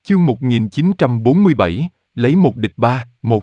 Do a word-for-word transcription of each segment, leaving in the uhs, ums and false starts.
Chương một nghìn chín trăm bốn mươi bảy, lấy một địch ba, một.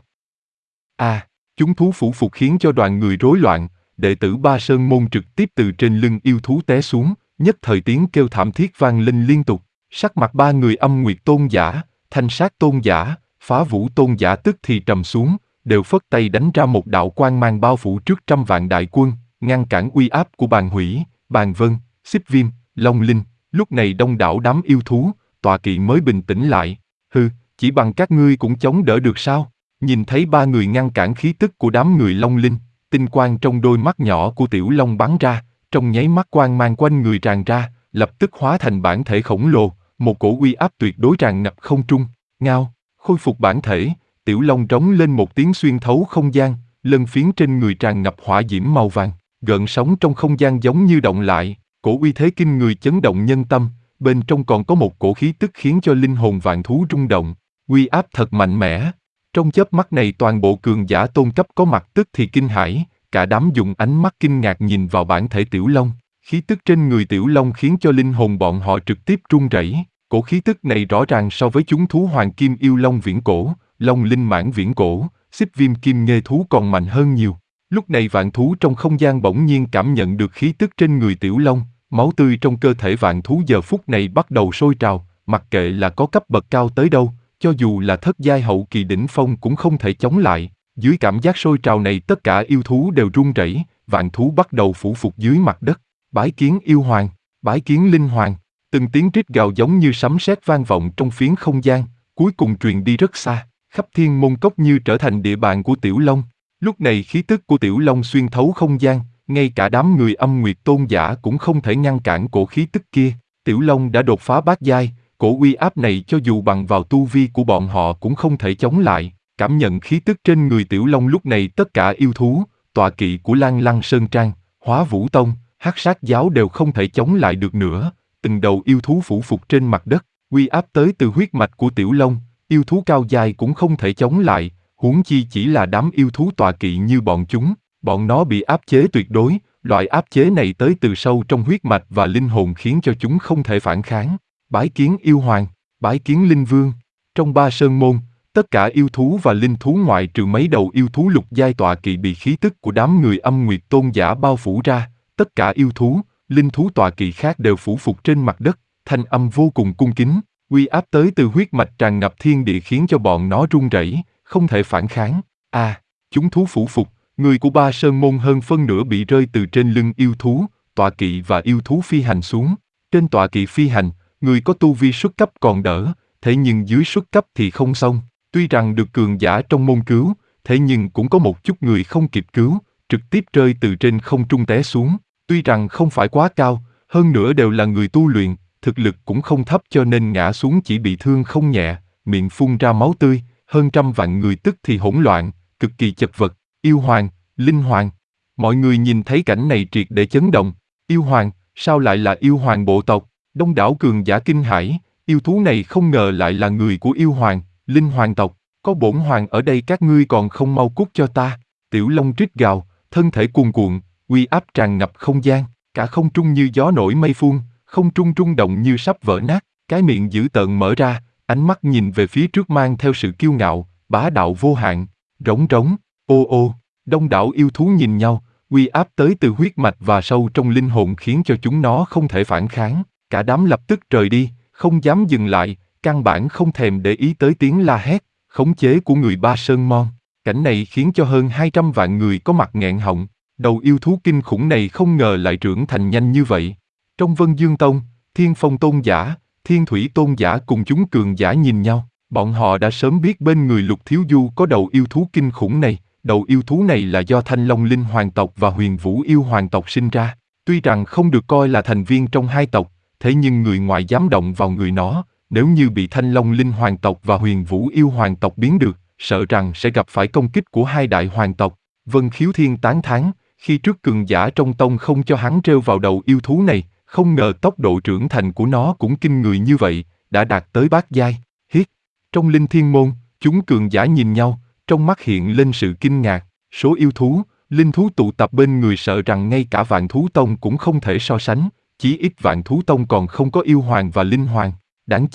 A, chúng thú phủ phục khiến cho đoàn người rối loạn, đệ tử Ba Sơn môn trực tiếp từ trên lưng yêu thú té xuống, nhất thời tiếng kêu thảm thiết vang lên liên tục. Sắc mặt ba người Âm Nguyệt tôn giả, Thanh Sát tôn giả, Phá Vũ tôn giả tức thì trầm xuống, đều phất tay đánh ra một đạo quang mang bao phủ trước trăm vạn đại quân, ngăn cản uy áp của Bàn Hủy, Bàn Vân, Xích Viêm, Long Linh. Lúc này đông đảo đám yêu thú, tọa kỵ mới bình tĩnh lại. Hừ, chỉ bằng các ngươi cũng chống đỡ được sao? Nhìn thấy ba người ngăn cản khí tức của đám người Long Linh, tinh quang trong đôi mắt nhỏ của Tiểu Long bắn ra, trong nháy mắt quang mang quanh người tràn ra, lập tức hóa thành bản thể khổng lồ, một cổ uy áp tuyệt đối tràn ngập không trung. Ngao, khôi phục bản thể, Tiểu Long trống lên một tiếng xuyên thấu không gian, lân phiến trên người tràn ngập hỏa diễm màu vàng, gợn sóng trong không gian giống như động lại, cổ uy thế kinh người chấn động nhân tâm, bên trong còn có một cổ khí tức khiến cho linh hồn vạn thú rung động, uy áp thật mạnh mẽ. Trong chớp mắt này toàn bộ cường giả tôn cấp có mặt tức thì kinh hãi, cả đám dùng ánh mắt kinh ngạc nhìn vào bản thể Tiểu Long, khí tức trên người Tiểu Long khiến cho linh hồn bọn họ trực tiếp run rẩy. Cổ khí tức này rõ ràng so với chúng thú Hoàng Kim Yêu Long viễn cổ, Long Linh Mãng viễn cổ, Xích Viêm Kim Nghê thú còn mạnh hơn nhiều. Lúc này vạn thú trong không gian bỗng nhiên cảm nhận được khí tức trên người Tiểu Long, máu tươi trong cơ thể vạn thú giờ phút này bắt đầu sôi trào, mặc kệ là có cấp bậc cao tới đâu, cho dù là thất giai hậu kỳ đỉnh phong cũng không thể chống lại. Dưới cảm giác sôi trào này tất cả yêu thú đều run rẩy, vạn thú bắt đầu phủ phục dưới mặt đất. Bái kiến yêu hoàng, bái kiến linh hoàng. Từng tiếng rít gào giống như sấm sét vang vọng trong phiến không gian, cuối cùng truyền đi rất xa, khắp thiên môn cốc như trở thành địa bàn của Tiểu Long. Lúc này khí tức của Tiểu Long xuyên thấu không gian, ngay cả đám người Âm Nguyệt tôn giả cũng không thể ngăn cản cổ khí tức kia. Tiểu Long đã đột phá bát giai, cổ uy áp này cho dù bằng vào tu vi của bọn họ cũng không thể chống lại. Cảm nhận khí tức trên người Tiểu Long lúc này tất cả yêu thú, tọa kỵ của Lan Lăng Sơn Trang, Hóa Vũ Tông, Hắc Sát giáo đều không thể chống lại được nữa. Từng đầu yêu thú phủ phục trên mặt đất, uy áp tới từ huyết mạch của Tiểu Long, yêu thú cao dài cũng không thể chống lại, huống chi chỉ là đám yêu thú tọa kỵ như bọn chúng, bọn nó bị áp chế tuyệt đối, loại áp chế này tới từ sâu trong huyết mạch và linh hồn khiến cho chúng không thể phản kháng. Bái kiến yêu hoàng, bái kiến linh vương. Trong Ba Sơn môn, tất cả yêu thú và linh thú ngoại trừ mấy đầu yêu thú lục giai tọa kỵ bị khí tức của đám người Âm Nguyệt tôn giả bao phủ ra, tất cả yêu thú, linh thú tọa kỵ khác đều phủ phục trên mặt đất, thanh âm vô cùng cung kính, uy áp tới từ huyết mạch tràn ngập thiên địa khiến cho bọn nó run rẩy, không thể phản kháng. A, à, chúng thú phủ phục, người của Ba Sơn môn hơn phân nửa bị rơi từ trên lưng yêu thú, tọa kỵ và yêu thú phi hành xuống. Trên tọa kỵ phi hành, người có tu vi xuất cấp còn đỡ, thế nhưng dưới xuất cấp thì không xong. Tuy rằng được cường giả trong môn cứu, thế nhưng cũng có một chút người không kịp cứu, trực tiếp rơi từ trên không trung té xuống. Tuy rằng không phải quá cao, hơn nữa đều là người tu luyện, thực lực cũng không thấp cho nên ngã xuống chỉ bị thương không nhẹ, miệng phun ra máu tươi, hơn trăm vạn người tức thì hỗn loạn, cực kỳ chật vật. Yêu hoàng, linh hoàng. Mọi người nhìn thấy cảnh này triệt để chấn động. Yêu hoàng, sao lại là yêu hoàng bộ tộc? Đông đảo cường giả kinh hãi, yêu thú này không ngờ lại là người của yêu hoàng, linh hoàng tộc. Có bổn hoàng ở đây các ngươi còn không mau cút cho ta. Tiểu Long rít gào, thân thể cuồn cuộn, uy áp tràn ngập không gian, cả không trung như gió nổi mây phun, không trung rung động như sắp vỡ nát, cái miệng dữ tợn mở ra, ánh mắt nhìn về phía trước mang theo sự kiêu ngạo, bá đạo vô hạn. Rống rống, ô ô, đông đảo yêu thú nhìn nhau, uy áp tới từ huyết mạch và sâu trong linh hồn khiến cho chúng nó không thể phản kháng, cả đám lập tức rời đi, không dám dừng lại, căn bản không thèm để ý tới tiếng la hét, khống chế của người Ba Sơn môn. Cảnh này khiến cho hơn hai trăm vạn người có mặt nghẹn họng. Đầu yêu thú kinh khủng này không ngờ lại trưởng thành nhanh như vậy. Trong Vân Dương Tông, Thiên Phong Tôn giả, Thiên Thủy Tôn giả cùng chúng cường giả nhìn nhau, bọn họ đã sớm biết bên người Lục Thiếu Du có đầu yêu thú kinh khủng này. Đầu yêu thú này là do Thanh Long Linh Hoàng tộc và Huyền Vũ Yêu Hoàng tộc sinh ra. Tuy rằng không được coi là thành viên trong hai tộc, thế nhưng người ngoài dám động vào người nó, nếu như bị Thanh Long Linh Hoàng tộc và Huyền Vũ Yêu Hoàng tộc biến được, sợ rằng sẽ gặp phải công kích của hai đại hoàng tộc. Vân Khiếu Thiên tán thán, khi trước cường giả trong tông không cho hắn trêu vào đầu yêu thú này, không ngờ tốc độ trưởng thành của nó cũng kinh người như vậy, đã đạt tới bát giai. Hiết, trong Linh Thiên môn, chúng cường giả nhìn nhau, trong mắt hiện lên sự kinh ngạc, số yêu thú, linh thú tụ tập bên người sợ rằng ngay cả Vạn Thú Tông cũng không thể so sánh, chí ít Vạn Thú Tông còn không có yêu hoàng và linh hoàng. Đáng chết,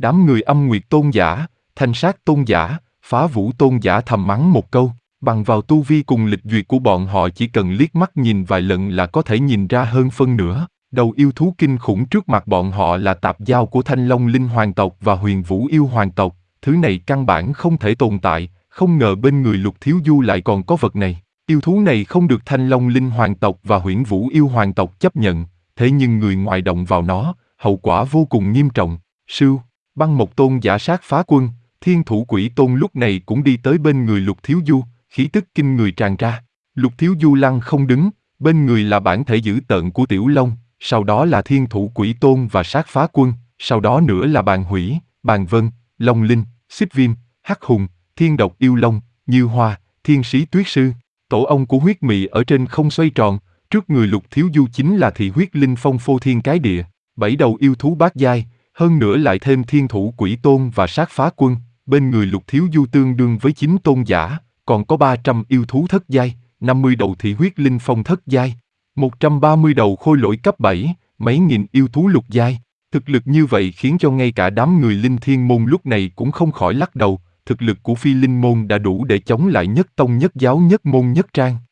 Đám người Âm Nguyệt tôn giả, Thanh Sát tôn giả, Phá Vũ tôn giả thầm mắng một câu, bằng vào tu vi cùng lịch duyệt của bọn họ chỉ cần liếc mắt nhìn vài lần là có thể nhìn ra hơn phân nửa. Đầu yêu thú kinh khủng trước mặt bọn họ là tạp giao của Thanh Long Linh Hoàng tộc và Huyền Vũ yêu Hoàng tộc, thứ này căn bản không thể tồn tại, không ngờ bên người Lục Thiếu Du lại còn có vật này. Yêu thú này không được Thanh Long Linh Hoàng tộc và Huyền Vũ yêu Hoàng tộc chấp nhận, thế nhưng người ngoài động vào nó, hậu quả vô cùng nghiêm trọng. Sưu, Băng Mộc tôn giả sát phá quân, Thiên Thủ Quỷ tôn lúc này cũng đi tới bên người Lục Thiếu Du, khí tức kinh người tràn ra. Lục Thiếu Du lăng không đứng, bên người là bản thể dữ tợn của Tiểu Long, sau đó là Thiên Thủ Quỷ tôn và sát phá quân, sau đó nữa là Bàn Hủy, Bàn Vân, Long Linh, Xích Viêm, Hắc Hùng, Thiên Độc Yêu Long, Như Hoa, Thiên Sĩ Tuyết Sư. Tổ ong của huyết mị ở trên không xoay tròn, trước người Lục Thiếu Du chính là thị huyết linh phong phô thiên cái địa, bảy đầu yêu thú bát giai, hơn nữa lại thêm Thiên Thủ Quỷ tôn và sát phá quân, bên người Lục Thiếu Du tương đương với chín tôn giả, còn có ba trăm yêu thú thất giai, năm mươi đầu thị huyết linh phong thất giai, một trăm ba mươi đầu khôi lỗi cấp bảy, mấy nghìn yêu thú lục giai. Thực lực như vậy khiến cho ngay cả đám người Linh Thiên môn lúc này cũng không khỏi lắc đầu, thực lực của Phi Linh môn đã đủ để chống lại Nhất Tông Nhất Giáo Nhất Môn Nhất Trang.